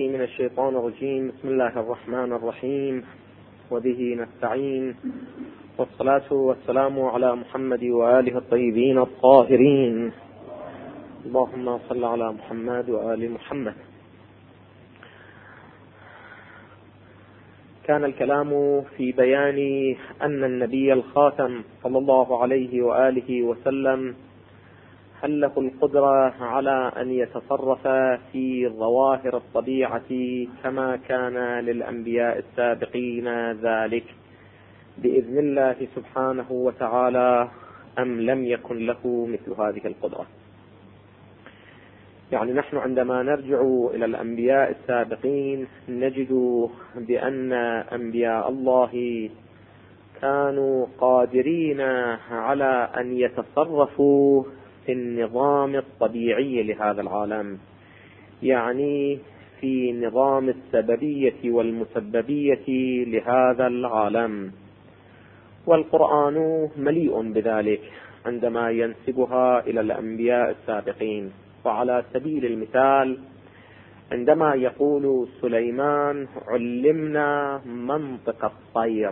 بالله من الشيطان الرجيم. بسم الله الرحمن الرحيم، وبه نستعين، والصلاة والسلام على محمد وآله الطيبين الطاهرين. اللهم صل على محمد وآل محمد. كان الكلام في بيان أن النبي الخاتم صلى الله عليه وآله وسلم هل له القدرة على أن يتصرف في ظواهر الطبيعة كما كان للأنبياء السابقين ذلك بإذن الله سبحانه وتعالى، أم لم يكن له مثل هذه القدرة؟ يعني نحن عندما نرجع إلى الأنبياء السابقين نجد بأن أنبياء الله كانوا قادرين على أن يتصرفوا في النظام الطبيعي لهذا العالم، يعني في نظام السببية والمسببية لهذا العالم، والقرآن مليء بذلك عندما ينسبها إلى الأنبياء السابقين. وعلى سبيل المثال عندما يقول سليمان علمنا منطق الطير،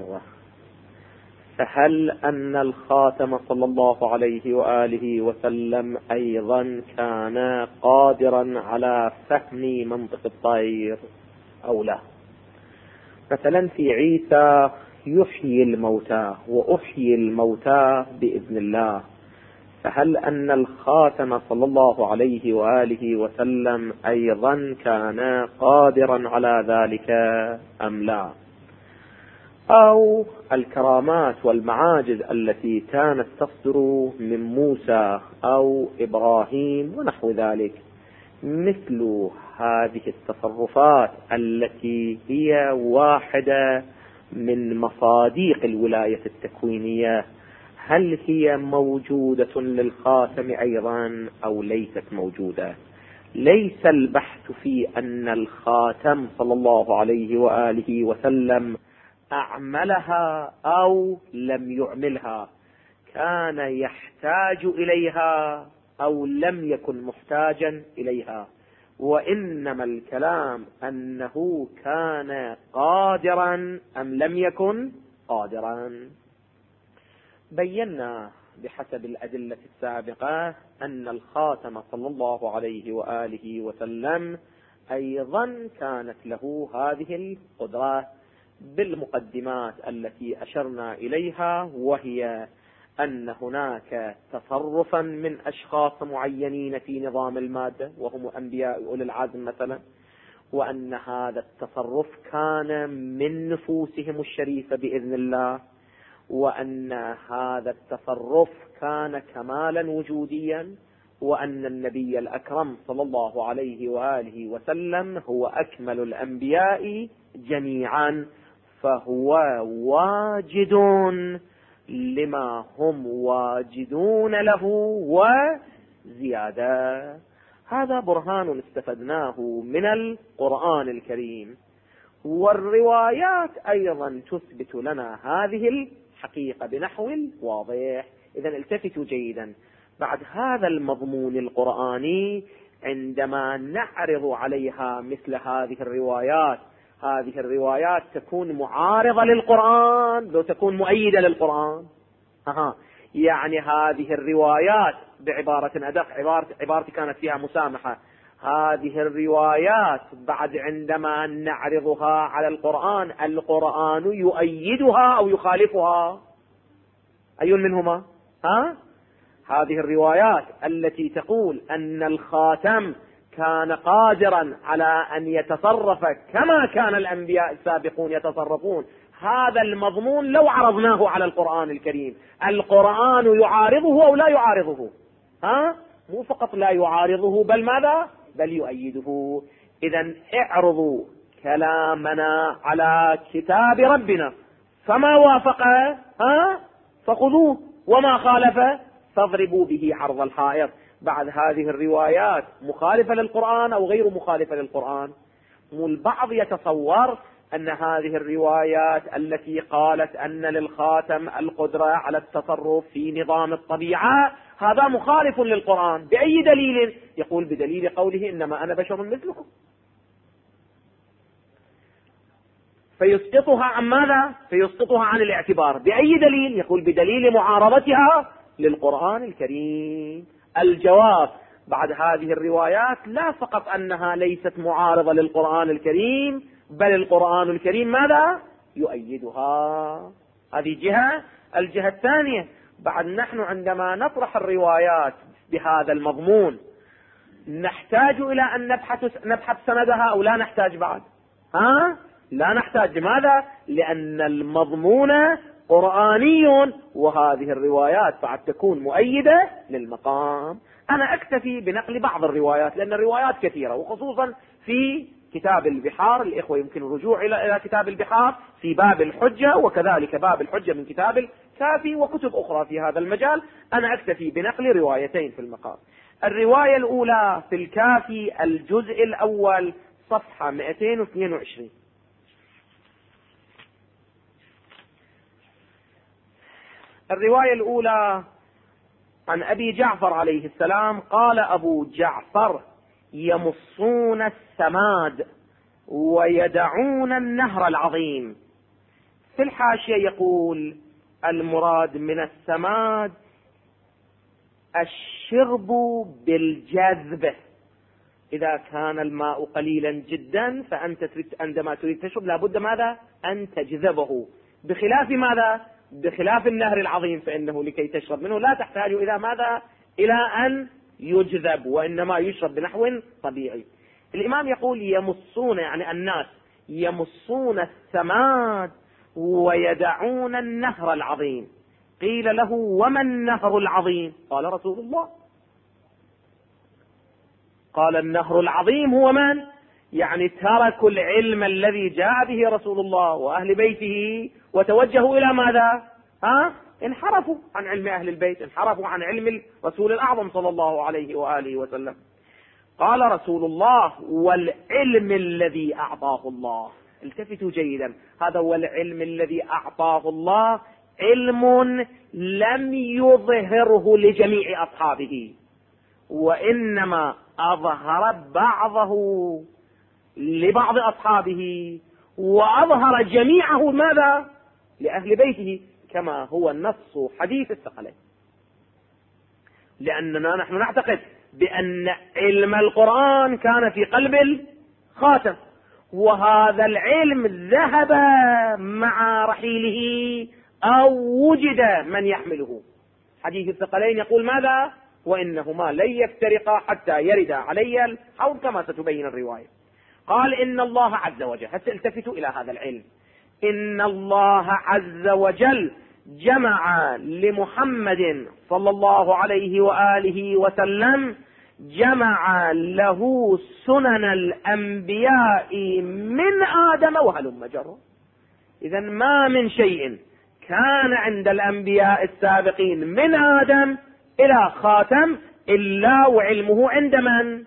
فهل أن الخاتم صلى الله عليه وآله وسلم أيضا كان قادرا على فهم منطق الطير أو لا؟ مثلا في عيسى يحيي الموتى وأحيي الموتى بإذن الله، فهل أن الخاتم صلى الله عليه وآله وسلم أيضا كان قادرا على ذلك أم لا؟ أو الكرامات والمعاجز التي كانت تصدر من موسى أو إبراهيم ونحو ذلك، مثل هذه التصرفات التي هي واحدة من مصادق الولاية التكوينية، هل هي موجودة للخاتم أيضا أو ليست موجودة؟ ليس البحث في أن الخاتم صلى الله عليه وآله وسلم أعملها أو لم يعملها، كان يحتاج إليها أو لم يكن محتاجا إليها، وإنما الكلام أنه كان قادرا أم لم يكن قادرا. بينا بحسب الأدلة السابقة أن الخاتم صلى الله عليه وآله وسلم أيضا كانت له هذه القدرة بالمقدمات التي أشرنا إليها، وهي أن هناك تصرفا من أشخاص معينين في نظام المادة وهم أنبياء أولي العزم مثلا، وأن هذا التصرف كان من نفوسهم الشريفة بإذن الله، وأن هذا التصرف كان كمالا وجوديا، وأن النبي الأكرم صلى الله عليه وآله وسلم هو أكمل الأنبياء جميعا، فهو واجد لما هم واجدون له وزيادة. هذا برهان استفدناه من القرآن الكريم، والروايات أيضا تثبت لنا هذه الحقيقة بنحو واضح. إذا التفتوا جيدا، بعد هذا المضمون القرآني عندما نعرض عليها مثل هذه الروايات، هذه الروايات تكون معارضة للقرآن لو تكون مؤيدة للقرآن. يعني هذه الروايات بعبارة أدق، عبارتي كانت فيها مسامحة، هذه الروايات بعد عندما نعرضها على القرآن، القرآن يؤيدها أو يخالفها، أي منهما؟ هذه الروايات التي تقول أن الخاتم كان قادرا على أن يتصرف كما كان الأنبياء السابقون يتصرفون، هذا المضمون لو عرضناه على القرآن الكريم، القرآن يعارضه أو لا يعارضه؟ مو فقط لا يعارضه، بل ماذا؟ بل يؤيده. إذن اعرضوا كلامنا على كتاب ربنا، فما وافق فخذوه، وما خالف فاضربوا به عرض الحائط. بعد هذه الروايات مخالفة للقرآن أو غير مخالفة للقرآن؟ والبعض يتصور أن هذه الروايات التي قالت أن للخاتم القدرة على التصرف في نظام الطبيعة هذا مخالف للقرآن. بأي دليل؟ يقول بدليل قوله إنما أنا بشر مثلكم. فيسقطها عن ماذا؟ فيسقطها عن الاعتبار. بأي دليل؟ يقول بدليل معارضتها للقرآن الكريم. الجواب بعد هذه الروايات لا فقط أنها ليست معارضة للقرآن الكريم، بل القرآن الكريم ماذا؟ يؤيدها. هذه جهة. الجهة الثانية، بعد نحن عندما نطرح الروايات بهذا المضمون نحتاج إلى أن نبحث سندها أو لا نحتاج بعد؟ لا نحتاج. لماذا؟ لأن المضمون قرآني، وهذه الروايات بعد تكون مؤيدة للمقام. أنا أكتفي بنقل بعض الروايات لأن الروايات كثيرة، وخصوصا في كتاب البحار. الإخوة يمكن الرجوع إلى كتاب البحار في باب الحجة، وكذلك باب الحجة من كتاب الكافي، وكتب أخرى في هذا المجال. أنا أكتفي بنقل روايتين في المقام. الرواية الأولى في الكافي الجزء الأول صفحة 222. الرواية الأولى عن أبي جعفر عليه السلام قال أبو جعفر: يمصون السماد ويدعون النهر العظيم. في الحاشية يقول: المراد من السماد الشرب بالجذب. إذا كان الماء قليلا جدا فأنت عندما تريد تشرب لابد ماذا؟ أن تجذبه، بخلاف ماذا؟ بخلاف النهر العظيم، فإنه لكي تشرب منه لا تحتاج إلى ماذا؟ إلى أن يجذب، وإنما يشرب بنحو طبيعي. الإمام يقول يمصون، يعني الناس يمصون السماد ويدعون النهر العظيم. قيل له: وما النهر العظيم؟ قال: رسول الله. قال: النهر العظيم هو من؟ يعني تركوا العلم الذي جاء به رسول الله وأهل بيته وتوجهوا إلى ماذا؟ انحرفوا عن علم أهل البيت، انحرفوا عن علم الرسول الأعظم صلى الله عليه وآله وسلم. قال رسول الله: والعلم الذي أعطاه الله. التفتوا جيدا، هذا هو العلم الذي أعطاه الله، علم لم يظهره لجميع أصحابه، وإنما أظهر بعضه لبعض أصحابه، وأظهر جميعه ماذا؟ لأهل بيته، كما هو النص حديث الثقلين. لأننا نحن نعتقد بأن علم القرآن كان في قلب الخاتم، وهذا العلم ذهب مع رحيله أو وجد من يحمله. حديث الثقلين يقول ماذا؟ وإنهما لن يفترقا حتى يرد علي الحوض، كما ستبين الرواية. قال: إن الله عز وجل، التفتوا إلى هذا العلم، إن الله عز وجل جمع لمحمد صلى الله عليه وآله وسلم، جمع له سنن الأنبياء من آدم وهلم جرا. إذا ما من شيء كان عند الأنبياء السابقين من آدم إلى خاتم إلا وعلمه عند من؟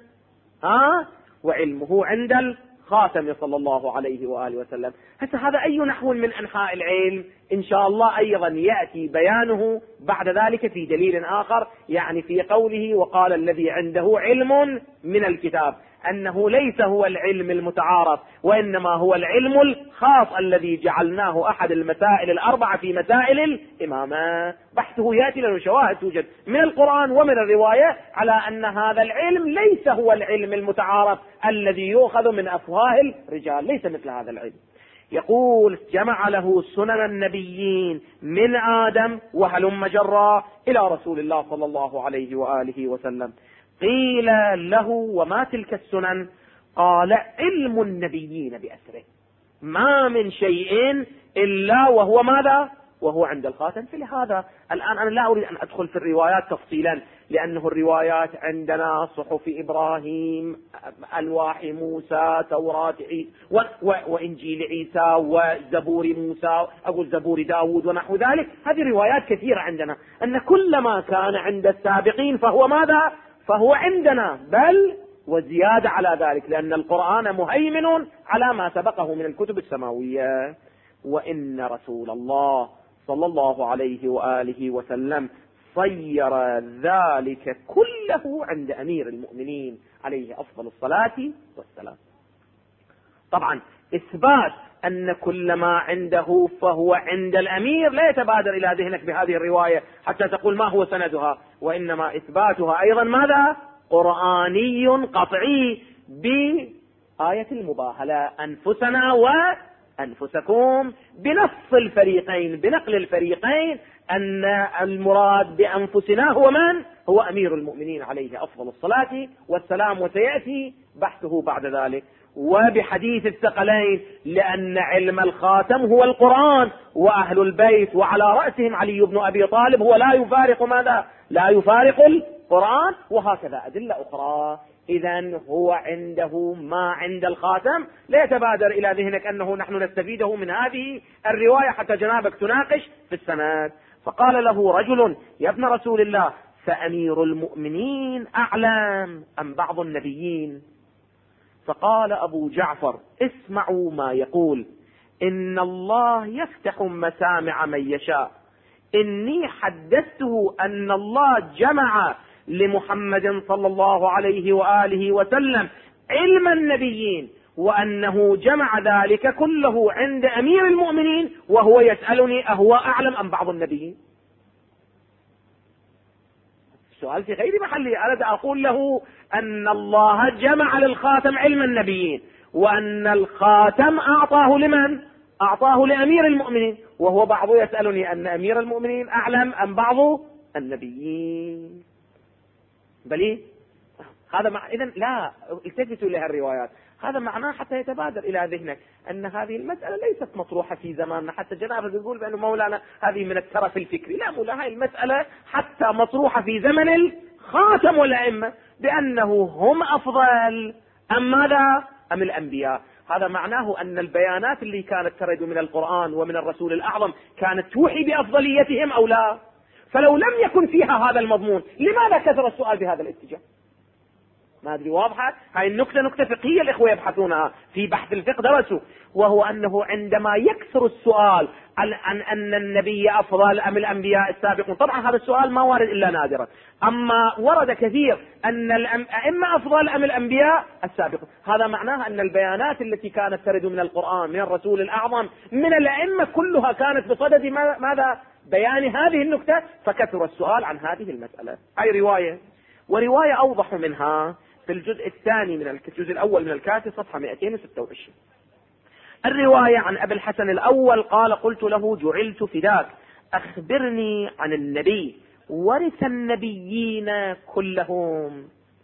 وعلمه عند الخاتم صلى الله عليه وآله وسلم. هذا أي نحو من أنحاء العلم؟ إن شاء الله أيضا يأتي بيانه بعد ذلك في دليل آخر، يعني في قوله: وقال الذي عنده علم من الكتاب، أنه ليس هو العلم المتعارف، وإنما هو العلم الخاص الذي جعلناه أحد المسائل الأربعة في مسائل الإمامة. بحثه يأتي له شواهد توجد من القرآن ومن الرواية على أن هذا العلم ليس هو العلم المتعارف الذي يؤخذ من أفواه الرجال، ليس مثل هذا العلم. يقول: جمع له سنن النبيين من آدم وهلم جرا إلى رسول الله صلى الله عليه وآله وسلم. قيل له: وما تلك السنن؟ قال: علم النبيين بأسره، ما من شيء إلا وهو ماذا؟ وهو عند الخاتم. فلهذا الآن أنا لا أريد أن أدخل في الروايات تفصيلا، لأنه الروايات عندنا صحف إبراهيم، ألواح موسى، توراة عيسى، وإنجيل عيسى، وزبور موسى، أقول زبور داود ونحو ذلك. هذه روايات كثيرة عندنا، أن كل ما كان عند السابقين فهو ماذا؟ فهو عندنا، بل وزيادة على ذلك، لأن القرآن مهيمن على ما سبقه من الكتب السماوية. وإن رسول الله صلى الله عليه وآله وسلم صير ذلك كله عند أمير المؤمنين عليه أفضل الصلاة والسلام. طبعا إثبات أن كل ما عنده فهو عند الأمير لا يتبادر إلى ذهنك بهذه الرواية حتى تقول ما هو سندها، وإنما إثباتها أيضا ماذا؟ قرآني قطعي بآية المباهلة، أنفسنا وأنفسكم، بنص الفريقين، بنقل الفريقين، أن المراد بأنفسنا هو من؟ هو أمير المؤمنين عليه أفضل الصلاة والسلام، وسيأتي بحثه بعد ذلك. وبحديث الثقلين، لأن علم الخاتم هو القرآن وأهل البيت وعلى رأسهم علي بن أبي طالب هو لا يفارق ماذا؟ لا يفارق القرآن، وهكذا أدلة أخرى. إذن هو عنده ما عند الخاتم، لا يتبادر إلى ذهنك أنه نحن نستفيده من هذه الرواية حتى جنابك تناقش في السند. فقال له رجل: يا ابن رسول الله، فأمير المؤمنين أعلم أم بعض النبيين؟ فقال أبو جعفر: اسمعوا ما يقول، إن الله يفتح مسامع من يشاء، إني حدثته أن الله جمع لمحمد صلى الله عليه وآله وسلم علم النبيين، وأنه جمع ذلك كله عند أمير المؤمنين، وهو يسألني أهو أعلم أم بعض النبيين؟ السؤال في غير محله. أريد أقول له أن الله جمع للخاتم علم النبيين، وأن الخاتم أعطاه لمن؟ أعطاه لأمير المؤمنين، وهو بعض يسألني أن أمير المؤمنين أعلم أم بعض النبيين. بل هذا إذن لا التفتوا لها الروايات، هذا معناه حتى يتبادر إلى ذهنك أن هذه المسألة ليست مطروحة في زماننا، حتى جنابه يقول بأنه مولانا هذه من الترف الفكري. لا، مولانا المسألة حتى مطروحة في زمن الخاتم والأئمة، بأنه هم أفضل أم ماذا؟ أم الأنبياء. هذا معناه أن البيانات اللي كانت ترد من القرآن ومن الرسول الأعظم كانت توحي بأفضليتهم أو لا؟ فلو لم يكن فيها هذا المضمون، لماذا كثر السؤال بهذا الاتجاه؟ ما أدري واضحة؟ هاي النقطة نقطة فقهية الإخوة يبحثونها في بحث الفقه درسوا، وهو أنه عندما يكثر السؤال عن أن النبي أفضل أم الأنبياء السابقون، طبعا هذا السؤال ما وارد إلا نادرا، أما ورد كثير أن الأئمة أفضل أم الأنبياء السابقون، هذا معناه أن البيانات التي كانت ترد من القرآن، من الرسول الأعظم، من الأئمة كلها كانت بصدد ماذا؟ بيان هذه النقطة، فكثر السؤال عن هذه المسألة. هاي رواية، ورواية أوضح منها في الجزء الثاني من الجزء الأول من الكافي صفحة 226. الرواية عن أبي الحسن الأول قال: قلت له: جعلت فداك، أخبرني عن النبي ورث النبيين كلهم.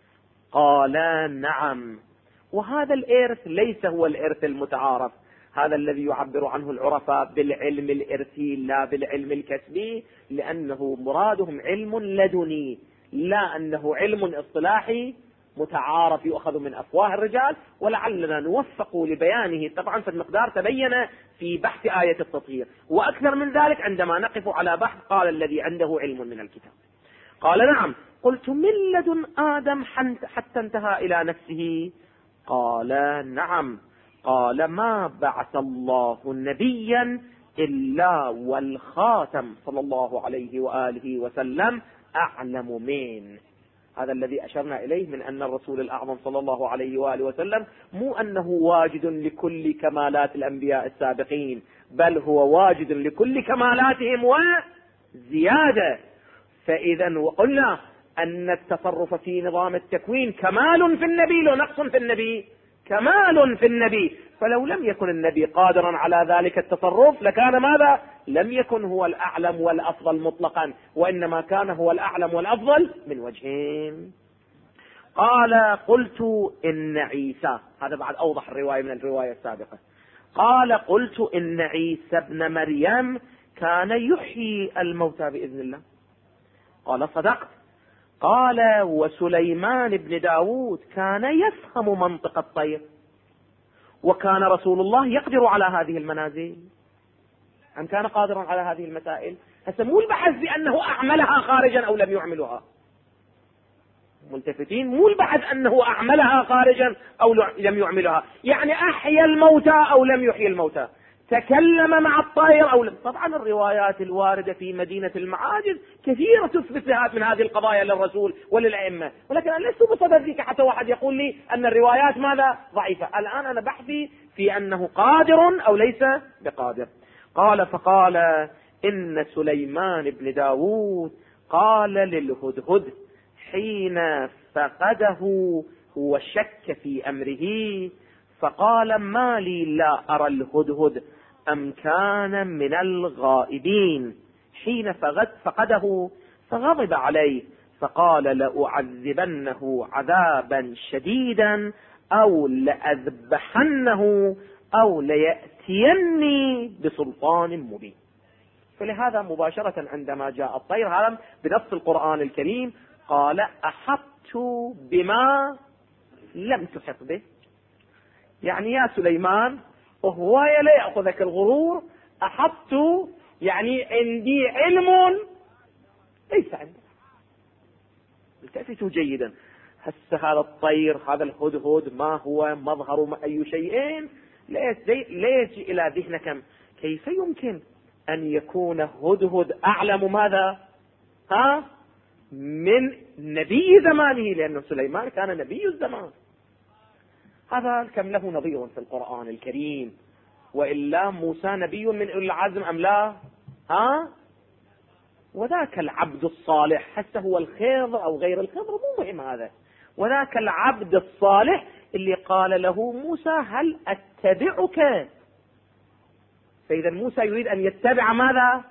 قال: نعم. وهذا الإرث ليس هو الإرث المتعارف، هذا الذي يعبر عنه العرفاء بالعلم الإرثي لا بالعلم الكسبي، لأنه مرادهم علم لدني، لا أنه علم اصطلاحي متعارف يؤخذ من أفواه الرجال، ولعلنا نوفق لبيانه طبعا في المقدار تبين في بحث آية التطهير، وأكثر من ذلك عندما نقف على بحث قال الذي عنده علم من الكتاب. قال: نعم. قلت: من لدن آدم حتى انتهى إلى نفسه؟ قال: نعم. قال: ما بعث الله نبيا إلا والخاتم صلى الله عليه وآله وسلم أعلم منه. هذا الذي أشرنا إليه من أن الرسول الأعظم صلى الله عليه وآله وسلم مو أنه واجد لكل كمالات الأنبياء السابقين، بل هو واجد لكل كمالاتهم وزيادة. فإذا وقلنا أن التصرف في نظام التكوين كمال في النبي، لو نقص في النبي كمال في النبي، فلو لم يكن النبي قادرا على ذلك التصرف لكان ماذا؟ لم يكن هو الأعلم والأفضل مطلقا، وإنما كان هو الأعلم والأفضل من وجهين. قال: قلت: إن عيسى، هذا بعد أوضح الرواية من الرواية السابقة، قال: قلت: إن عيسى ابن مريم كان يحيي الموتى بإذن الله. قال: صدقت. قال: وسليمان بن داود كان يفهم منطق الطير، وكان رسول الله يقدر على هذه المنازل، أم كان قادرا على هذه المسائل؟ هسه مو البحث بأنه أعملها خارجا أو لم يعملها، ملتفتين، مو البحث أنه أعملها خارجا أو لم يعملها، يعني أحيا الموتى أو لم يحيي الموتى، تكلم مع الطائر أو لم. طبعا الروايات الواردة في مدينة المعاجز كثيرة تثبت من هذه القضايا للرسول وللأئمة، ولكن أنا لست بصدد ذيك حتى واحد يقول لي أن الروايات ماذا؟ ضعيفة. الآن أنا بحثي في أنه قادر أو ليس بقادر. قال فقال إن سليمان بن داود قال للهدهد حين فقده وشك في أمره فقال ما لي لا أرى الهدهد أم كان من الغائبين حين فقده فغضب عليه فقال لأعذبنه عذابا شديدا أو لأذبحنه أو ليأتيني بسلطان مبين. فلهذا مباشرة عندما جاء الطير هذا بنص القرآن الكريم قال أحطت بما لم تحط به، يعني يا سليمان وهواية لا يأخذك الغرور، أحطت يعني عندي علم ليس عندك. التفتوا جيدا، هسه هذا الطير هذا الهدهد ما هو مظهر أي شيئين لا يجي إلى ذهنك كيف يمكن أن يكون هدهد أعلم ماذا من نبي زمانه، لأن سليمان كان نبي الزمان. هذا كم له نظير في القرآن الكريم، وإلا موسى نبي من أولي العزم أم لا؟ وذاك العبد الصالح حتى هو الخضر أو غير الخضر مو مهم هذا، وذاك العبد الصالح اللي قال له موسى هل أتبعك، فإذا موسى يريد أن يتبع ماذا؟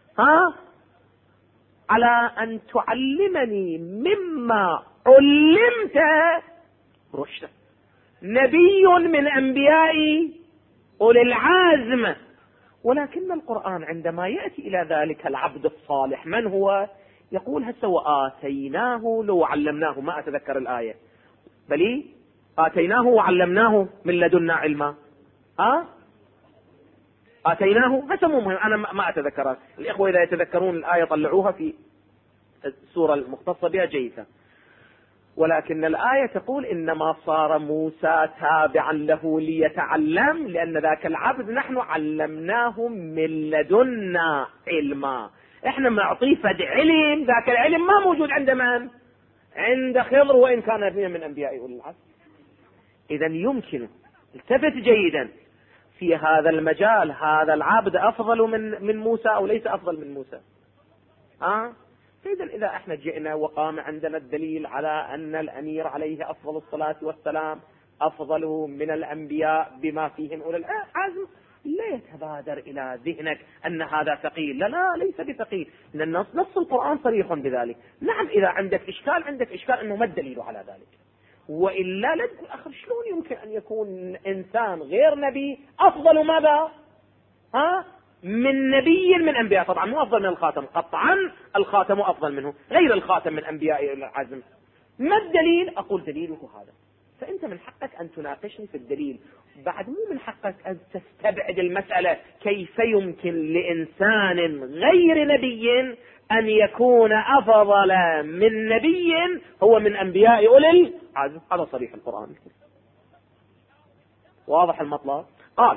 على أن تعلمني مما علمت رشدا. نبي من أنبياء أولي العزم، ولكن القرآن عندما يأتي إلى ذلك العبد الصالح من هو؟ يقول هسه وآتيناه لو علمناه، ما أتذكر الآية، بل آتيناه وعلمناه من لدنا علما. آتيناه هسه مو مهم، أنا ما أتذكرها. الإخوة إذا يتذكرون الآية طلعوها في السورة المختصة بها جيدة. ولكن الآية تقول إنما صار موسى تابعا له ليتعلم، لأن ذاك العبد نحن علمناه من لدنا علما. احنا معطيه فد علم، ذاك العلم ما موجود عند من؟ عند خضر، وإن كان نبيا من أنبياء أولي العزم. إذا يمكن التفت جيدا في هذا المجال، هذا العبد أفضل من موسى أو ليس أفضل من موسى؟ إذا احنا جئنا وقام عندنا الدليل على أن الأمير عليه أفضل الصلاة والسلام أفضل من الأنبياء بما فيهم أولي العزم، لا يتبادر إلى ذهنك أن هذا ثقيل. لا ليس بثقيل، لأن نص القرآن صريح بذلك. نعم إذا عندك إشكال أنه ما الدليل على ذلك، وإلا لا تقول أخر شلون يمكن أن يكون إنسان غير نبي أفضل ماذا؟ من نبي من أنبياء. طبعا مو أفضل من الخاتم، قطعا الخاتم أفضل منه، غير الخاتم من أنبياء العزم. ما الدليل؟ أقول دليله هذا. فأنت من حقك أن تناقشني في الدليل، بعد مو من حقك أن تستبعد المسألة. كيف يمكن لإنسان غير نبي أن يكون أفضل من نبي هو من أنبياء أولي العزم؟ هذا صريح القرآن. واضح المطلب؟ قال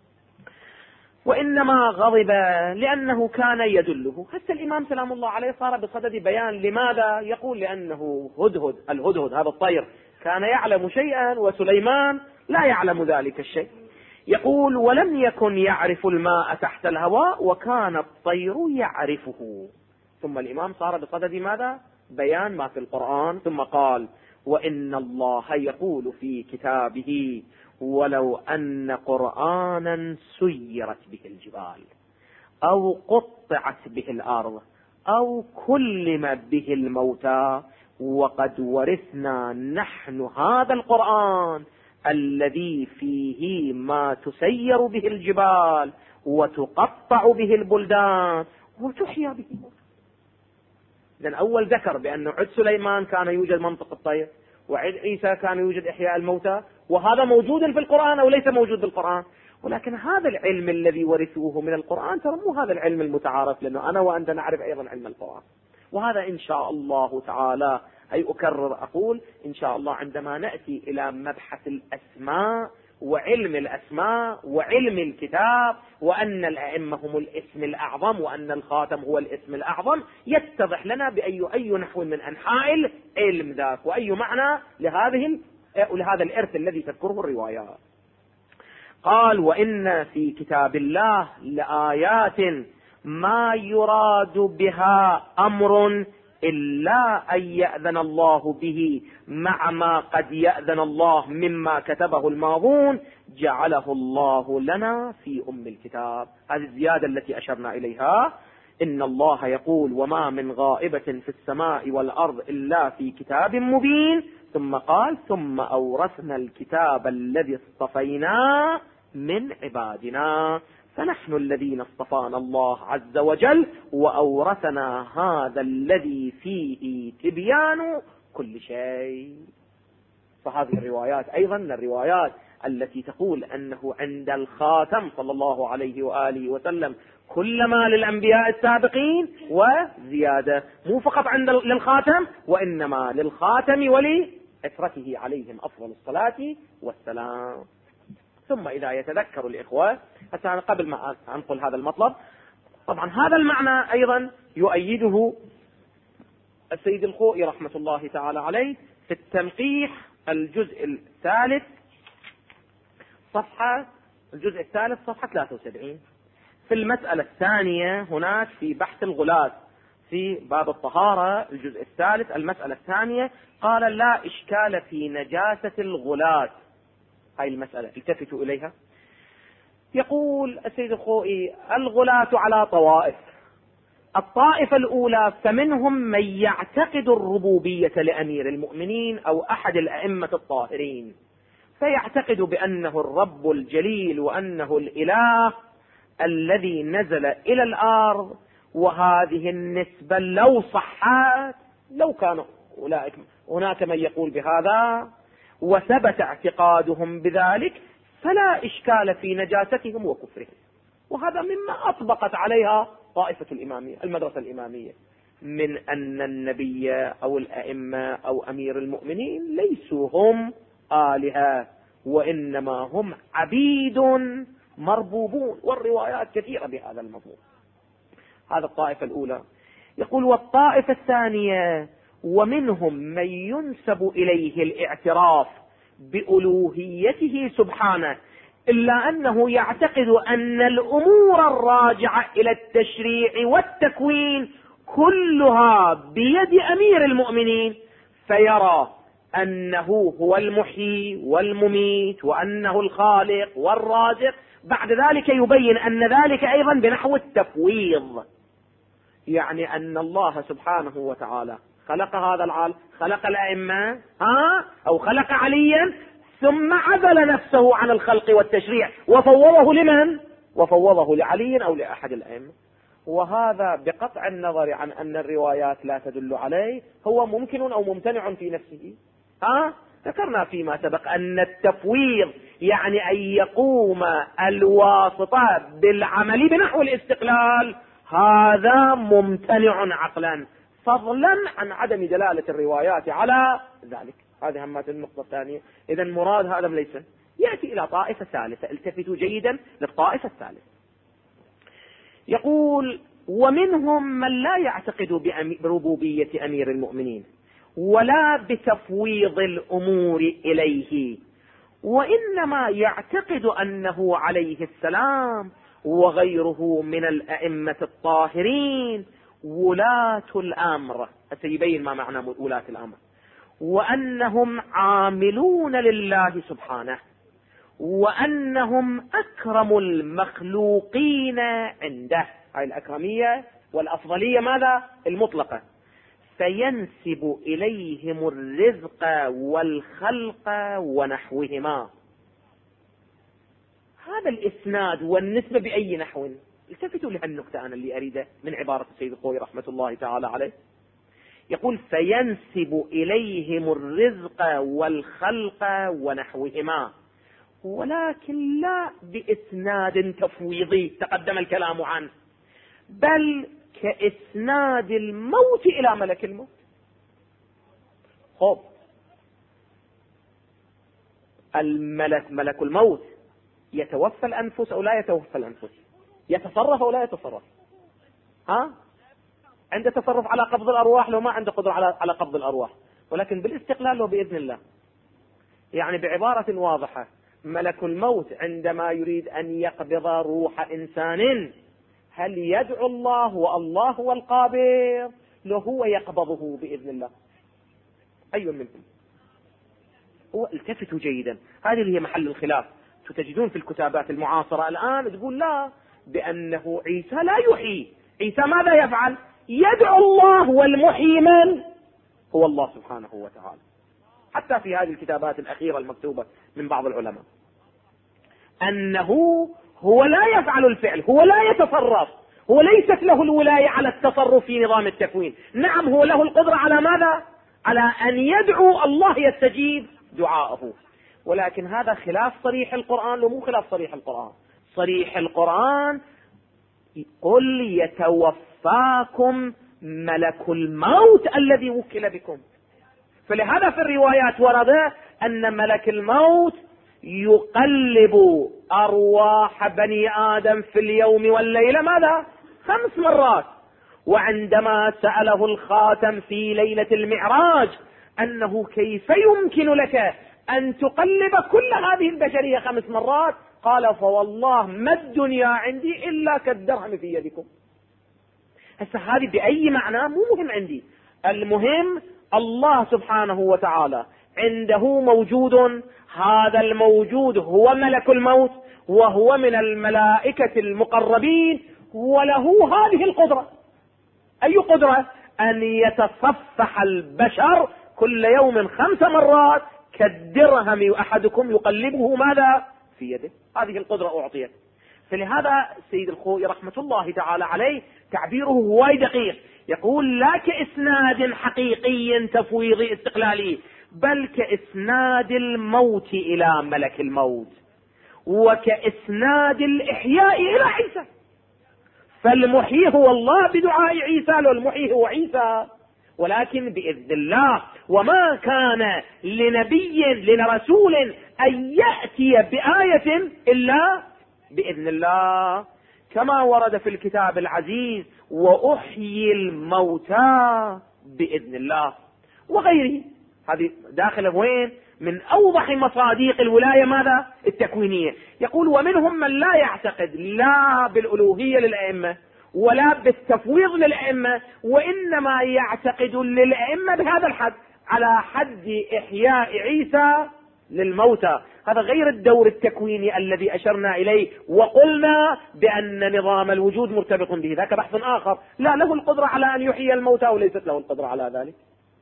وإنما غضب لأنه كان يدله. حتى الإمام سلام الله عليه صار بصدد بيان لماذا. يقول لأنه الهدهد هذا الطير كان يعلم شيئا وسليمان لا يعلم ذلك الشيء. يقول ولم يكن يعرف الماء تحت الهواء وكان الطير يعرفه. ثم الإمام صار بصدد ماذا؟ بيان ما في القرآن. ثم قال وإن الله يقول في كتابه ولو أن قرآنا سيرت به الجبال أو قطعت به الأرض أو كلم به الموتى وقد ورثنا نحن هذا القرآن الذي فيه ما تسير به الجبال وتقطع به البلدان وتحيا به الموتى. لأن أول ذكر بأن عد سليمان كان يوجد منطق الطير، وعد عيسى كان يوجد إحياء الموتى، وهذا موجود في القرآن أو ليس موجود في القرآن. ولكن هذا العلم الذي ورثوه من القرآن ترى مو هذا العلم المتعارف، لأنه أنا وأنت نعرف أيضا علم القرآن. وهذا إن شاء الله تعالى أي أكرر أقول إن شاء الله عندما نأتي إلى مبحث الأسماء وعلم الأسماء وعلم الكتاب، وأن الأئمة هم الاسم الأعظم وأن الخاتم هو الاسم الأعظم، يتضح لنا بأي نحو من أنحاء العلم ذاك وأي معنى لهذا الإرث الذي تذكره الروايات. قال وإن في كتاب الله لآيات ما يراد بها أمر إلا أن يأذن الله به مع ما قد يأذن الله مما كتبه الماضون جعله الله لنا في أم الكتاب. هذه الزيادة التي أشرنا إليها. إن الله يقول وما من غائبة في السماء والأرض إلا في كتاب مبين، ثم قال ثم أورثنا الكتاب الذي اصطفينا من عبادنا، فنحن الذين اصطفانا الله عز وجل وأورثنا هذا الذي فيه تبيان كل شيء. فهذه الروايات أيضا من الروايات التي تقول أنه عند الخاتم صلى الله عليه وآله وسلم كلما للأنبياء السابقين وزيادة، مو فقط عند للخاتم وإنما للخاتم ولأسرته عليهم أفضل الصلاة والسلام. ثم إذا يتذكر الإخوة، قبل ما أنقل هذا المطلب، طبعا هذا المعنى أيضا يؤيده السيد الخوئي رحمة الله تعالى عليه في التنقيح الجزء الثالث صفحة 73 في المسألة الثانية. هناك في بحث الغلاة في باب الطهارة الجزء الثالث المسألة الثانية قال لا إشكال في نجاسة الغلاة. هاي المسألة التفتوا إليها. يقول السيد الخوئي الغلاة على طوائف. الطائفة الأولى فمنهم من يعتقد الربوبية لأمير المؤمنين أو أحد الأئمة الطاهرين، فيعتقد بأنه الرب الجليل وأنه الإله الذي نزل إلى الأرض. وهذه النسبة لو صحت، لو كان أولئك هناك من يقول بهذا وثبت اعتقادهم بذلك، فلا إشكال في نجاستهم وكفرهم. وهذا مما أطبقت عليها طائفة الإمامية المدرسة الإمامية من أن النبي أو الأئمة أو أمير المؤمنين ليسوا هم آلهة وإنما هم عبيد مربوبون، والروايات كثيرة بهذا المضمون. هذا الطائفة الأولى. يقول والطائفة الثانية ومنهم من ينسب إليه الاعتراف بألوهيته سبحانه، إلا أنه يعتقد أن الأمور الراجعة إلى التشريع والتكوين كلها بيد أمير المؤمنين، فيرى أنه هو المحيي والمميت وأنه الخالق والرازق. بعد ذلك يبين أن ذلك أيضا بنحو التفويض، يعني أن الله سبحانه وتعالى خلق هذا العالم، خلق الأئمة أو خلق عليا، ثم عزل نفسه عن الخلق والتشريع وفوضه لمن؟ وفوضه لعلي أو لأحد الأئمة. وهذا بقطع النظر عن أن الروايات لا تدل عليه هو ممكن أو ممتنع في نفسه. ذكرنا فيما سبق أن التفويض يعني أن يقوم الواسطة بالعمل بنحو الاستقلال، هذا ممتنع عقلا، فضلا عن عدم دلالة الروايات على ذلك. هذه همات النقطة الثانية. إذن مراد هذا ليس يأتي إلى طائفة ثالثة. التفتوا جيدا للطائفة الثالثة. يقول ومنهم من لا يعتقد بربوبية أمير المؤمنين ولا بتفويض الأمور إليه، وإنما يعتقد أنه عليه السلام وغيره من الأئمة الطاهرين ولاة الأمر. سيبين ما معنى ولاة الأمر، وأنهم عاملون لله سبحانه، وأنهم أكرم المخلوقين عنده. هاي الأكرمية والأفضلية ماذا؟ المطلقة. فينسب إليهم الرزق والخلق ونحوهما. هذا الإسناد والنسبة بأي نحو؟ التفتوا لها النقطة أنا اللي أريده من عبارة السيد الخوئي رحمة الله تعالى عليه. يقول فينسب إليهم الرزق والخلق ونحوهما، ولكن لا بإسناد تفويضي تقدم الكلام عنه، بل كإسناد الموت إلى ملك الموت. خب ملك الموت يتوفى الأنفس أو لا يتوفى الأنفس؟ يتصرف أو لا يتصرف؟ عنده تصرف على قبض الأرواح لو ما عنده قدرة على قبض الأرواح، ولكن بالاستقلال وبإذن الله. يعني بعبارة واضحة، ملك الموت عندما يريد أن يقبض روح إنسان هل يدعو الله والله هو القابض لو هو يقبضه بإذن الله؟ أي منكم؟ هو التفتوا جيدا، هذه اللي هي محل الخلاف. تجدون في الكتابات المعاصرة الآن تقول لا، بأنه عيسى لا يحيي. عيسى ماذا يفعل؟ يدعو الله، والمحيي من؟ هو الله سبحانه وتعالى. حتى في هذه الكتابات الأخيرة المكتوبة من بعض العلماء أنه هو لا يفعل الفعل، هو لا يتصرف، هو ليست له الولاية على التصرف في نظام التكوين. نعم هو له القدرة على ماذا؟ على أن يدعو الله يستجيب دعاءه، ولكن هذا خلاف صريح القرآن. ومو خلاف صريح القرآن، صريح القرآن قل يتوفاكم ملك الموت الذي وكل بكم. فلهذا في الروايات ورد أن ملك الموت يقلب أرواح بني آدم في اليوم والليلة ماذا؟ 5 مرات. وعندما سأله الخاتم في ليلة المعراج أنه كيف يمكن لك أن تقلب كل هذه البشرية 5 مرات، قال فوالله ما الدنيا عندي إلا كالدرهم في يدكم. هسه هذه بأي معنى مو مهم عندي، المهم الله سبحانه وتعالى عنده موجود، هذا الموجود هو ملك الموت، وهو من الملائكة المقربين، وله هذه القدرة. أي قدرة؟ أن يتصفح البشر كل يوم 5 مرات كالدرهم أحدكم يقلبه ماذا؟ في يده. هذه القدرة أعطيت. فلهذا سيد الخوئي رحمة الله تعالى عليه تعبيره هواي دقيق، يقول لا كإسناد حقيقي تفويضي استقلالي، بل كإسناد الموت إلى ملك الموت، وكإسناد الإحياء إلى عيسى. فالمحيي هو الله بدعاء عيسى، والمحيي هو عيسى، ولكن بإذن الله. وما كان لنبي لرسول أن يأتي بآية إلا بإذن الله، كما ورد في الكتاب العزيز وأحيي الموتى بإذن الله وغيره. هذه داخلة وين؟ من أوضح مصادق الولاية ماذا؟ التكوينية. يقول ومنهم من لا يعتقد لا بالألوهية للأئمة ولا بالتفويض للأئمة، وإنما يعتقد للأئمة بهذا الحد، على حد إحياء عيسى للموتى. هذا غير الدور التكويني الذي أشرنا إليه وقلنا بأن نظام الوجود مرتبط به، ذاك بحث آخر. لا، له القدرة على أن يحيي الموتى وليست له القدرة على ذلك.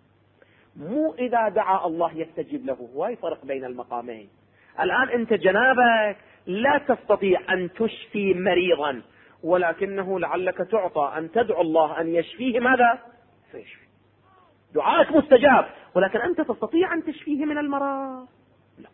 مو إذا دعا الله يستجيب له، هو فرق بين المقامين. الآن أنت جنابك لا تستطيع أن تشفي مريضا، ولكنه لعلك تعطى أن تدعو الله أن يشفيه ماذا؟ فيشفي. دعائك مستجاب، ولكن أنت تستطيع أن تشفيه من المرض؟ لا،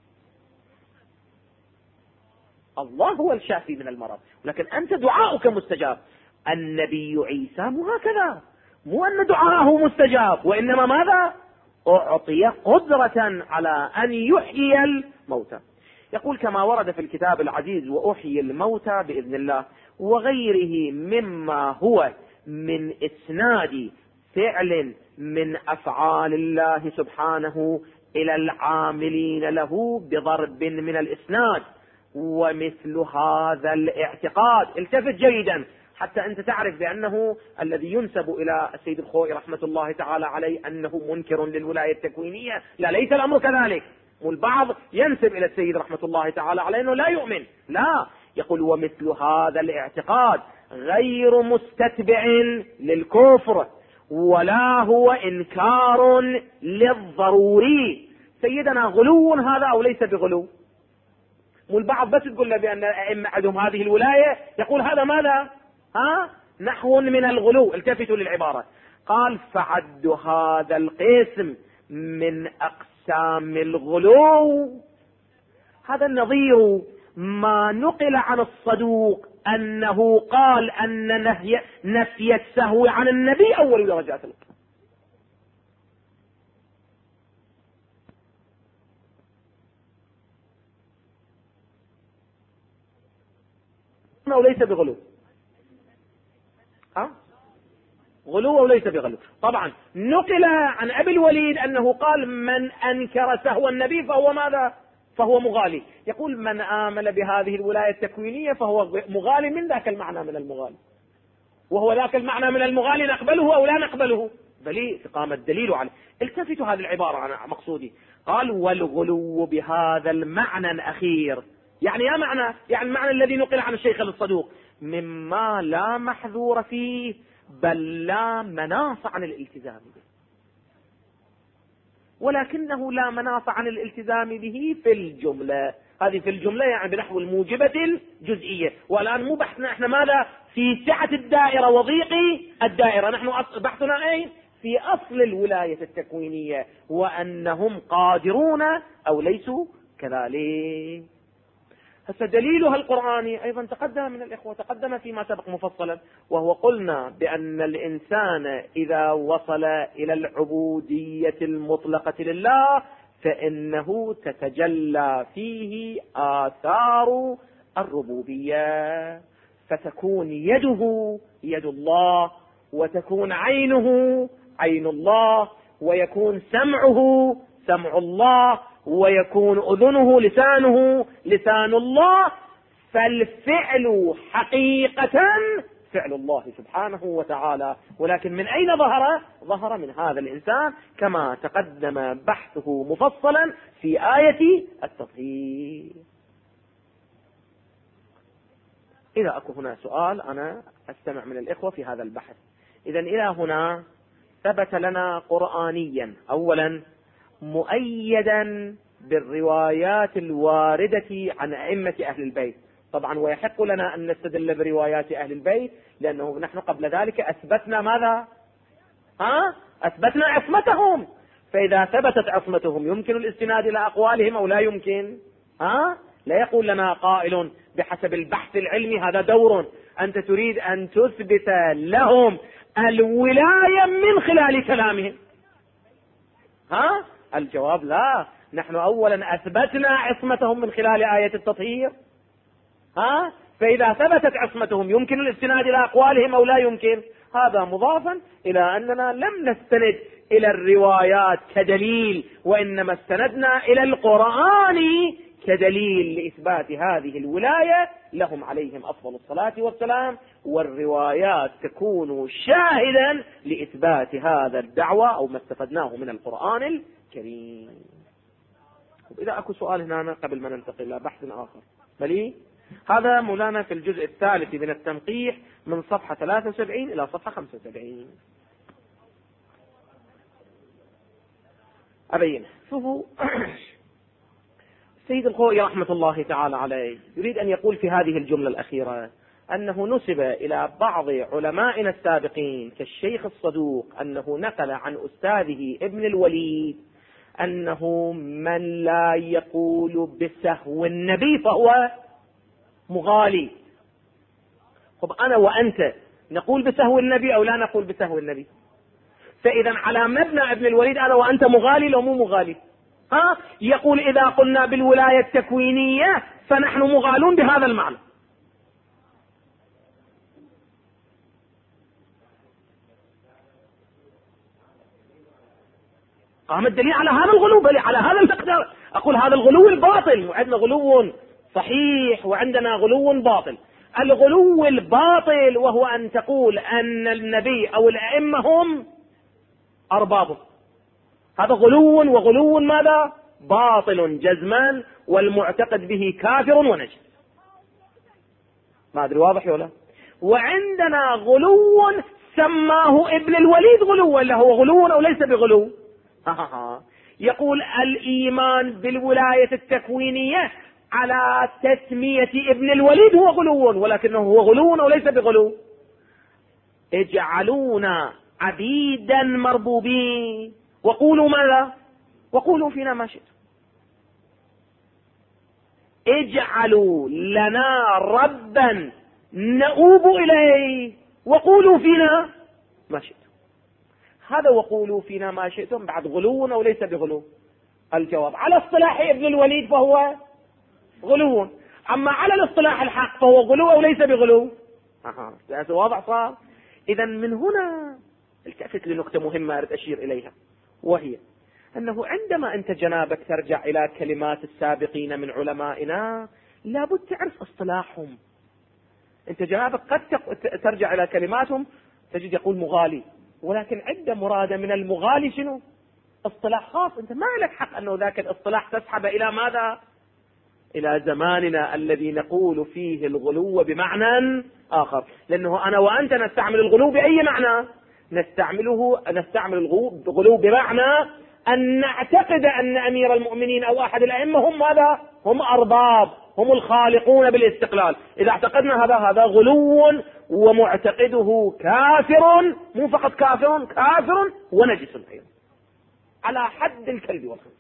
الله هو الشافي من المرض، ولكن أنت دعاؤك مستجاب. النبي عيسى مو هكذا، مو أن دعاءه مستجاب، وإنما ماذا؟ أعطي قدرة على أن يحيي الموتى. يقول كما ورد في الكتاب العزيز وأحيي الموتى بإذن الله وغيره مما هو من إسناد فعل من أفعال الله سبحانه إلى العاملين له بضرب من الإسناد. ومثل هذا الاعتقاد، التفت جيدا حتى أنت تعرف بأنه الذي ينسب إلى السيد الخوئي رحمة الله تعالى عليه أنه منكر للولاية التكوينية، لا، ليس الأمر كذلك. والبعض ينسب إلى السيد رحمة الله تعالى عليه أنه لا يؤمن، لا، يقول ومثل هذا الاعتقاد غير مستتبع للكفر ولا هو إنكار للضروري. سيدنا غلو هذا أو ليس بغلو؟ والبعض بس تقول له بأن الأئمة عندهم هذه الولاية، يقول هذا ماذا؟ نحو من الغلو. التفتوا للعبارة، قال فعد هذا القسم من أقسام الغلو. هذا النظير ما نقل عن الصدوق أنه قال أن نفي السهو عن النبي أول درجات القرآن. أو ليس بغلو؟ غلو أو ليس بغلو؟ طبعا نقل عن أبي الوليد أنه قال من أنكر سهو النبي فهو ماذا؟ فهو مغالي. يقول من آمل بهذه الولاية التكوينية فهو مغالي من ذاك المعنى من المغالي، وهو ذاك المعنى من المغالي نقبله أو لا نقبله؟ بل قام الدليل عليه. التفتوا هذه العبارة عن مقصودي. قال والغلو بهذا المعنى الأخير، يعني يا معنى، يعني المعنى الذي نقل عن الشيخ الصدوق، مما لا محذور فيه بل لا مناص عن الالتزام به، ولكنه لا مناص عن الالتزام به في الجملة. هذه في الجملة يعني بنحو الموجبة الجزئية. والآن مو بحثنا احنا ماذا في سعة الدائرة وضيق الدائرة، نحن بحثنا ايه في أصل الولاية التكوينية وأنهم قادرون أو ليسوا كذلك. هسه دليلها القرآني أيضا تقدم من الإخوة، تقدم فيما سبق مفصلا، وهو قلنا بأن الإنسان إذا وصل إلى العبودية المطلقة لله فإنه تتجلى فيه آثار الربوبية، فتكون يده يد الله، وتكون عينه عين الله، ويكون سمعه سمع الله، ويكون أذنه لسانه لسان الله. فالفعل حقيقة فعل الله سبحانه وتعالى، ولكن من أين ظهر؟ ظهر من هذا الإنسان كما تقدم بحثه مفصلا في آية التطهير. إذا أكو هنا سؤال أنا أستمع من الإخوة في هذا البحث. إذن إلى هنا ثبت لنا قرآنيا أولا مؤيدا بالروايات الواردة عن أئمة أهل البيت، طبعا ويحق لنا أن نستدل بروايات أهل البيت لأنه نحن قبل ذلك أثبتنا ماذا؟ أثبتنا عصمتهم، فإذا ثبتت عصمتهم يمكن الاستناد إلى أقوالهم أو لا يمكن؟ لا يقول لنا قائل بحسب البحث العلمي هذا دور، أنت تريد أن تثبت لهم الولاية من خلال كلامهم. الجواب لا، نحن أولا أثبتنا عصمتهم من خلال آية التطهير، فإذا ثبتت عصمتهم يمكن الاستناد إلى أقوالهم أو لا يمكن؟ هذا مضافا إلى أننا لم نستند إلى الروايات كدليل، وإنما استندنا إلى القرآن كدليل لإثبات هذه الولاية لهم عليهم أفضل الصلاة والسلام، والروايات تكون شاهدا لإثبات هذا الدعوة أو ما استفدناه من القرآن الكريم. إذا أكو سؤال هنا قبل ما ننتقل إلى بحث آخر. بلي هذا مولانا في الجزء الثالث من التنقيح من صفحة 73 إلى صفحة 75. أبين شوفوا السيد الخوئي رحمة الله تعالى عليه يريد أن يقول في هذه الجملة الأخيرة أنه نسب إلى بعض علمائنا السابقين كالشيخ الصدوق أنه نقل عن أستاذه ابن الوليد أنه من لا يقول بسهو النبي فهو مغالي. طب أنا وأنت نقول بسهو النبي أو لا نقول بسهو النبي؟ فإذا على مبنى ابن الوليد أنا وأنت مغالي لو مو مغالي؟ يقول إذا قلنا بالولاية التكوينية فنحن مغالون بهذا المعنى. قام الدليل على هذا الغلو، بل على هذا المقدار. أقول هذا الغلو الباطل، وعندنا غلو صحيح وعندنا غلو باطل. الغلو الباطل وهو أن تقول أن النبي أو الأئمة هم أربابه، هذا غلو، وغلو ماذا؟ باطل جزما، والمعتقد به كافر ونجس. ما أدري واضح ولا؟ وعندنا غلو سماه ابن الوليد غلو، ولا هو غلو أو ليس بغلو؟ يقول الإيمان بالولاية التكوينية على تسمية ابن الوليد هو غلو، ولكنه هو غلو أو ليس بغلو؟ اجعلونا عبيدا مربوبين وقولوا ماذا؟ وقولوا فينا ما شئتم. اجعلوا لنا ربا نؤوب إليه وقولوا فينا ما شئتم. هذا وقولوا فينا ما شئتم بعد غلو أو ليس بغلو؟ الجواب على اصطلاح ابن الوليد فهو غلو، أما على الاصطلاح الحق فهو غلو أو ليس بغلو؟ واضح صار؟ إذا من هنا التفت لنقطة مهمة أريد أشير إليها، وهي أنه عندما أنت جنابك ترجع إلى كلمات السابقين من علمائنا لابد تعرف اصطلاحهم. أنت جنابك قد ترجع إلى كلماتهم تجد يقول مغالي، ولكن عند مراد من المغالي شنو؟ اصطلاح خاص، أنت ما لك حق أنه ذاك الاصطلاح تسحب إلى ماذا؟ إلى زماننا الذي نقول فيه الغلو بمعنى آخر، لأنه أنا وأنت نستعمل الغلو بأي معنى؟ نستعمل الغلو بمعنى أن نعتقد أن أمير المؤمنين أو أحد الأئمة هم ماذا؟ هم أرباب، هم الخالقون بالاستقلال. إذا اعتقدنا هذا غلو، ومعتقده كافر، مو فقط كافر ونجس أيضا على حد الكلب والخنزير.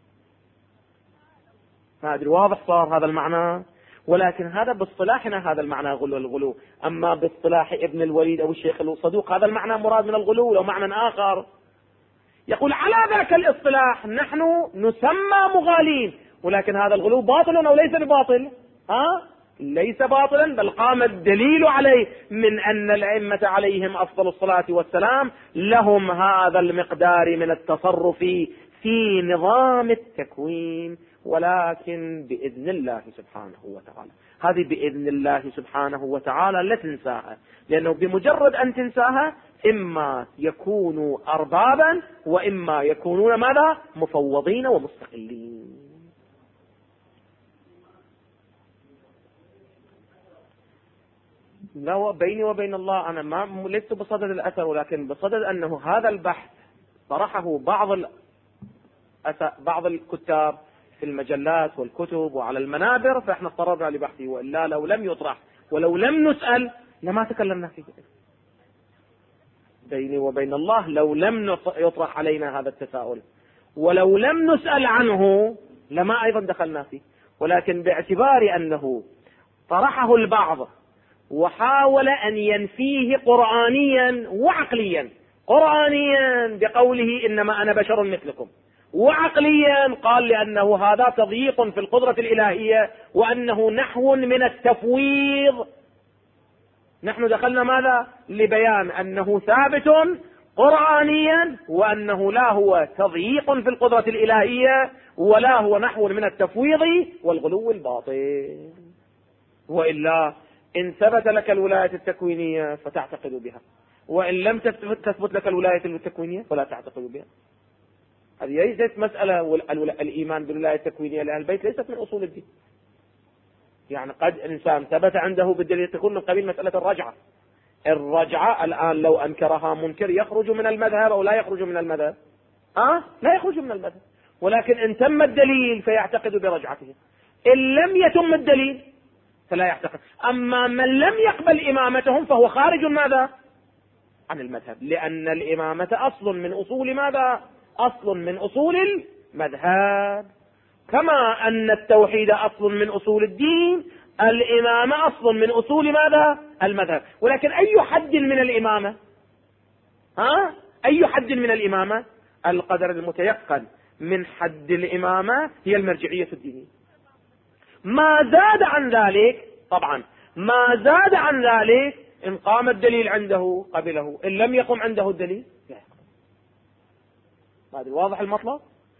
ما أدري واضح صار هذا المعنى؟ ولكن هذا باصطلاحنا هذا المعنى الغلو. أما باصطلاح ابن الوليد أو الشيخ الصدوق هذا المعنى مراد من الغلو لو معنى آخر. يقول على ذاك الاصطلاح نحن نسمى مغالين، ولكن هذا الغلو باطل أو ليس بباطل؟ ليس باطلا، بل قام الدليل عليه من أن الأئمة عليهم أفضل الصلاة والسلام لهم هذا المقدار من التصرف في نظام التكوين، ولكن بإذن الله سبحانه وتعالى. هذه بإذن الله سبحانه وتعالى لا تنساها، لأنه بمجرد أن تنساها إما يكونوا أربابا وإما يكونون ماذا؟ مفوضين ومستقلين. لا، بيني وبين الله أنا ما لست بصدد الأثر، ولكن بصدد أنه هذا البحث طرحه بعض الكتاب في المجلات والكتب وعلى المنابر، فإحنا اضطررنا لبحثه، وإلا لو لم يطرح ولو لم نسأل لما تكلمنا فيه. بيني وبين الله لو لم يطرح علينا هذا التساؤل ولو لم نسأل عنه لما أيضا دخلنا فيه، ولكن باعتبار أنه طرحه البعض وحاول أن ينفيه قرآنيا وعقليا، قرآنيا بقوله إنما أنا بشر مثلكم، وعقليا قال لأنه هذا تضييق في القدرة الإلهية وأنه نحو من التفويض. نحن دخلنا ماذا؟ لبيان أنه ثابت قرآنيا وأنه لا هو تضييق في القدرة الإلهية ولا هو نحو من التفويض والغلو الباطل. وإلا إن ثبت لك الولاية التكوينية فتعتقد بها، وإن لم تثبت لك الولاية التكوينية فلا تعتقد بها. هذه ليست مسألة الإيمان بالولاية التكوينية لأهل البيت ليست من أصول الدين. يعني قد إنسان ثبت عنده بالدليل تكون من قبيل مسألة الرجعة الآن لو أنكرها منكر يخرج من المذهب أو لا يخرج من المذهب؟ لا يخرج من المذهب، ولكن إن تم الدليل فيعتقد برجعته، إن لم يتم الدليل فلا يعتقد. أما من لم يقبل إمامتهم فهو خارج ماذا؟ عن المذهب، لأن الإمامة أصل من أصول ماذا؟ أصل من أصول المذهب، كما أن التوحيد أصل من أصول الدين، الإمامة أصل من أصول ماذا؟ المذهب. ولكن أي حد من الإمامة؟ أي حد من الإمامة؟ القدر المتيقن من حد الإمامة هي المرجعية الدينية. ما زاد عن ذلك طبعا، ما زاد عن ذلك إن قام الدليل عنده قبله، إن لم يقم عنده الدليل لا يقبل. هذا واضح المطلب؟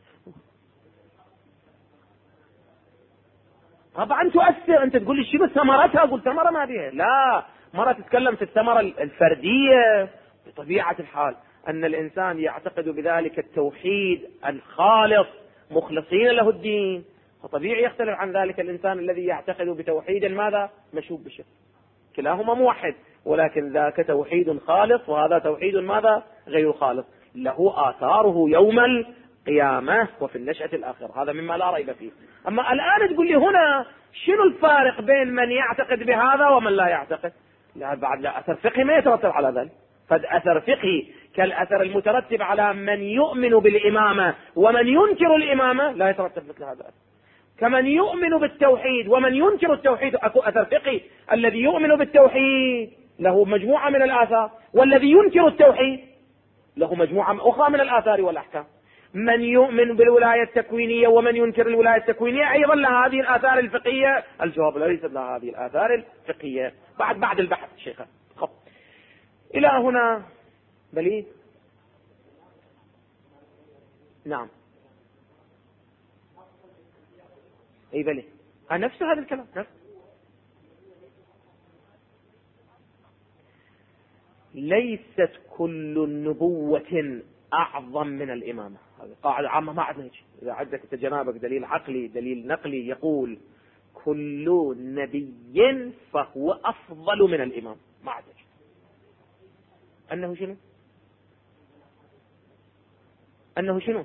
طبعا تؤثر. أنت تقول لي شنو ثمرتها؟ أقول ثمرة ما فيها، لا، مرة تتكلم في الثمرة الفردية. بطبيعة الحال أن الإنسان يعتقد بذلك التوحيد الخالص مخلصين له الدين، فطبيعي يختلف عن ذلك الإنسان الذي يعتقد بتوحيد ماذا؟ مشوب بالشرك. كلاهما موحد، ولكن ذاك توحيد خالص وهذا توحيد ماذا؟ غير خالص، له آثاره يوم القيامة وفي النشأة الآخرة، هذا مما لا ريب فيه. أما الآن تقول لي هنا شنو الفارق بين من يعتقد بهذا ومن لا يعتقد؟ لا، بعد لا أثر فقهي ما يترتب على ذلك. قد أثر فقهي كالأثر المترتب على من يؤمن بالإمامة ومن ينكر الإمامة لا يترتب مثل هذا. كمن يؤمن بالتوحيد ومن ينكر التوحيد أكو أثر فقهي. الذي يؤمن بالتوحيد له مجموعة من الآثار، والذي ينكر التوحيد له مجموعة أخرى من الآثار والأحكام. من يؤمن بالولاية التكوينية ومن ينكر الولاية التكوينية أيضا لها هذه الآثار الفقهية. الجواب ليست لها هذه الآثار الفقهية بعد البحث شيخا. إلى هنا بليد؟ نعم. اي بلي، نفس هذا الكلام نفس. ليست كل نبوة أعظم من الإمامة. هذه قاعدة عامة ما عندنا هيك. إذا عندك جنابك دليل عقلي دليل نقلي يقول كل نبي فهو أفضل من الإمام، ما عندك أنه شنو؟ أنه شنو؟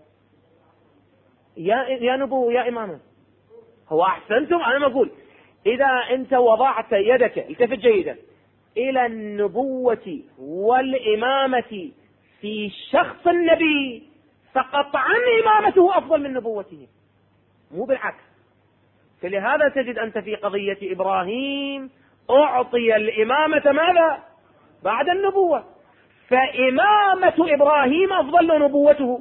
يا نبو يا إمامة. هو أحسنتم، أنا ما أقول إذا أنت وضعت يدك، التفت جيدا، إلى النبوة والإمامة في شخص النبي فقطعا إمامته أفضل من نبوته، مو بالعكس. فلهذا تجد أنت في قضية إبراهيم أعطي الإمامة ماذا؟ بعد النبوة، فإمامة إبراهيم أفضل من نبوته،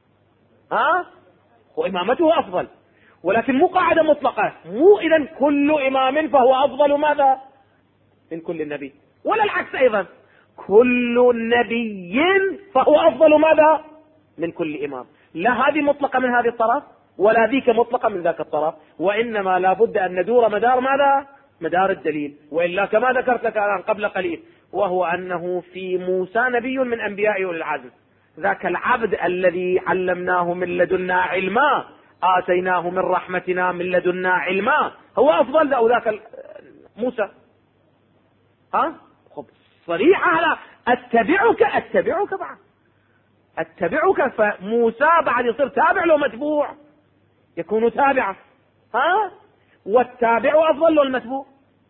وإمامته أفضل، ولكن مو قاعدة مطلقة، مو إذن كل إمام فهو أفضل ماذا؟ من كل نبي، ولا العكس أيضا، كل نبي فهو أفضل ماذا؟ من كل إمام. لا هذه مطلقة من هذه الطرف ولا ذيك مطلقة من ذاك الطرف، وإنما لا بد أن ندور مدار ماذا؟ مدار الدليل. وإلا كما ذكرت لك الآن قبل قليل، وهو أنه في موسى نبي من أنبياء أولي العزم، ذاك العبد الذي علمناه من لدنا علما، آتيناه من رحمتنا من لدنا علما، هو أفضل أو ذاك موسى؟ خب صريحة على أتبعك بعد أتبعك، فموسى بعد يصير تابع لو متبوع يكون تابعا، والتابع أفضل له المتبوع.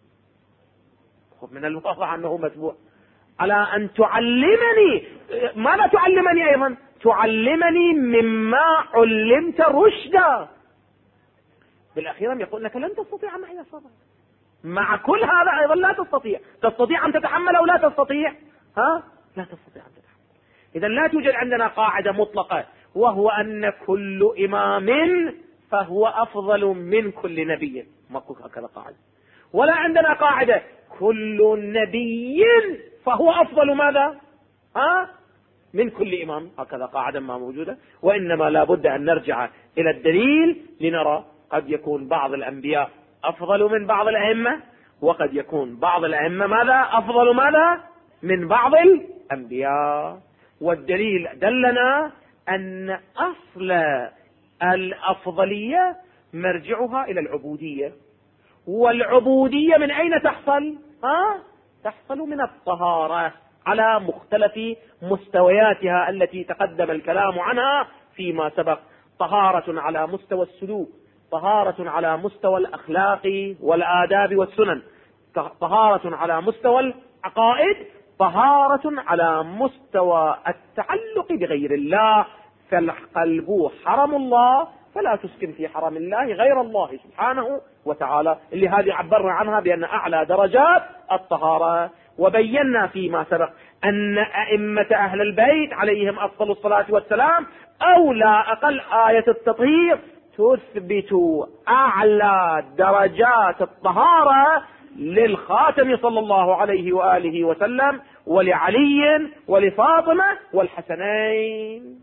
خب من الواضح أنه متبوع، على أن تعلمني ماذا تعلمني أيضا؟ تعلمني مما علمت رشدا. بالأخير يقول لك لن تستطيع معي صبرا، مع كل هذا أيضا لا تستطيع أن تتحمل أو لا تستطيع، لا تستطيع أن تتحمل. إذا لا توجد عندنا قاعدة مطلقة وهو أن كل إمام فهو أفضل من كل نبي، ما هكذا قاعدة. ولا عندنا قاعدة كل نبي فهو أفضل ماذا؟ من كل إمام، هكذا قاعدة ما موجودة. وإنما لا بد أن نرجع إلى الدليل لنرى قد يكون بعض الأنبياء أفضل من بعض الأئمة، وقد يكون بعض الأئمة ماذا؟ أفضل ماذا؟ من بعض الأنبياء. والدليل دلنا أن أصل الأفضلية مرجعها إلى العبودية، والعبودية من أين تحصل؟ تحصل من الطهارة على مختلف مستوياتها التي تقدم الكلام عنها فيما سبق. طهارة على مستوى السلوك، طهارة على مستوى الأخلاق والآداب والسنن، طهارة على مستوى العقائد، طهارة على مستوى التعلق بغير الله. فالقلب حرم الله، فلا تسكن في حرم الله غير الله سبحانه وتعالى، اللي هذه عبرنا عنها بأن أعلى درجات الطهارة. وبينا فيما سبق أن أئمة أهل البيت عليهم أفضل الصلاة والسلام أو لا أقل آية التطهير تثبت أعلى درجات الطهارة للخاتم صلى الله عليه وآله وسلم ولعلي ولفاطمة والحسنين.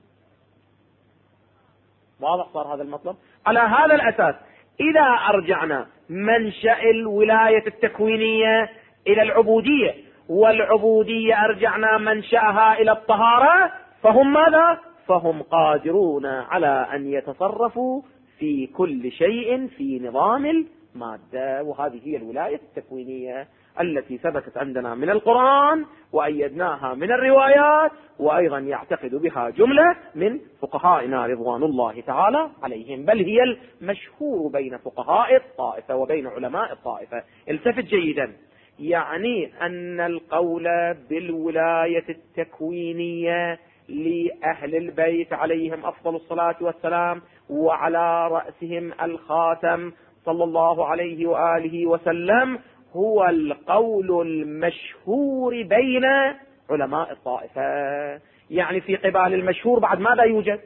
واضح صار هذا المطلب؟ على هذا الأساس إذا أرجعنا منشأ الولاية التكوينية إلى العبودية، والعبودية أرجعنا منشأها إلى الطهارة، فهم ماذا؟ فهم قادرون على أن يتصرفوا في كل شيء في نظام المادة. وهذه هي الولاية التكوينية التي ثبتت عندنا من القرآن وأيدناها من الروايات، وأيضا يعتقد بها جملة من فقهائنا رضوان الله تعالى عليهم، بل هي المشهور بين فقهاء الطائفة وبين علماء الطائفة. التفت جيدا، يعني أن القول بالولاية التكوينية لأهل البيت عليهم أفضل الصلاة والسلام وعلى رأسهم الخاتم صلى الله عليه وآله وسلم هو القول المشهور بين علماء الطائفة. يعني في قبال المشهور بعد ماذا يوجد؟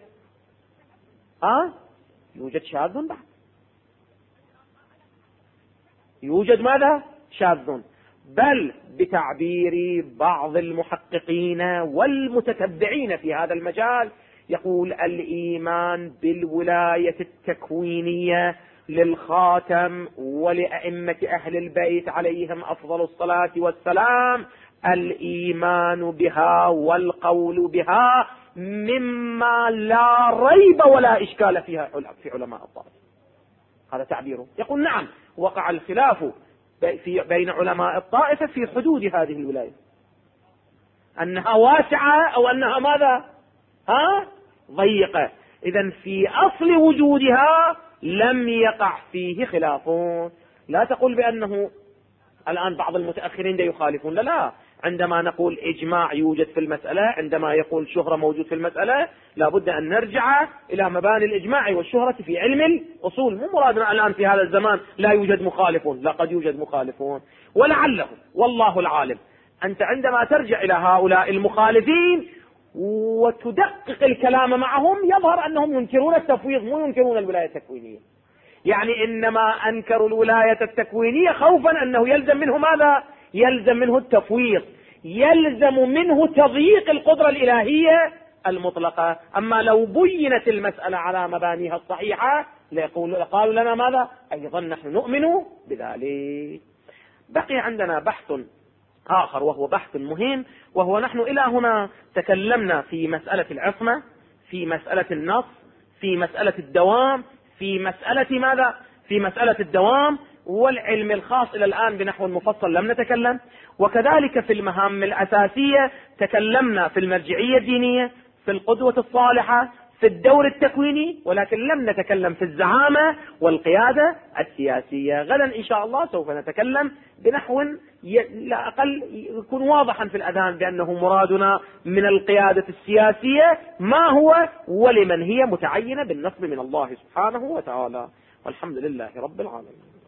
يوجد شاذ، بعد يوجد ماذا؟ شاذ. بل بتعبير بعض المحققين والمتتبعين في هذا المجال يقول الإيمان بالولاية التكوينية للخاتم ولأئمة أهل البيت عليهم أفضل الصلاة والسلام الإيمان بها والقول بها مما لا ريب ولا إشكال فيها في علماء الطائفة. هذا تعبيره. يقول نعم وقع الخلاف بين علماء الطائفة في حدود هذه الولاية، أنها واسعة أو أنها ماذا ضيقة. إذن في أصل وجودها لم يقع فيه خلاف. لا تقول بأنه الآن بعض المتأخرين يخالفون، لا، عندما نقول إجماع يوجد في المسألة، عندما يقول شهرة موجود في المسألة، لابد أن نرجع إلى مباني الإجماع والشهرة في علم الأصول. مو مرادنا الآن في هذا الزمان لا يوجد مخالفون، لا، قد يوجد مخالفون ولعله والله العالم. أنت عندما ترجع إلى هؤلاء المخالفين وتدقق الكلام معهم يظهر أنهم ينكرون التفويض، مو ينكرون الولاية التكوينية. يعني إنما أنكروا الولاية التكوينية خوفا أنه يلزم منه ماذا؟ يلزم منه التفويض، يلزم منه تضييق القدرة الإلهية المطلقة. أما لو بينت المسألة على مبانيها الصحيحة قالوا لنا ماذا؟ أيضا نحن نؤمن بذلك. بقي عندنا بحث آخر وهو بحث مهم، وهو نحن إلى هنا تكلمنا في مسألة العصمة، في مسألة النص، في مسألة الدوام، في مسألة ماذا؟ في مسألة الدوام والعلم الخاص. إلى الآن بنحو المفصل لم نتكلم. وكذلك في المهام الأساسية تكلمنا في المرجعية الدينية، في القدوة الصالحة، في الدور التكويني، ولكن لم نتكلم في الزعامة والقيادة السياسية. غدا إن شاء الله سوف نتكلم بنحو لا أقل يكون واضحا في الأذهان بأنه مرادنا من القيادة السياسية ما هو ولمن هي متعينة بالنصب من الله سبحانه وتعالى. والحمد لله رب العالمين.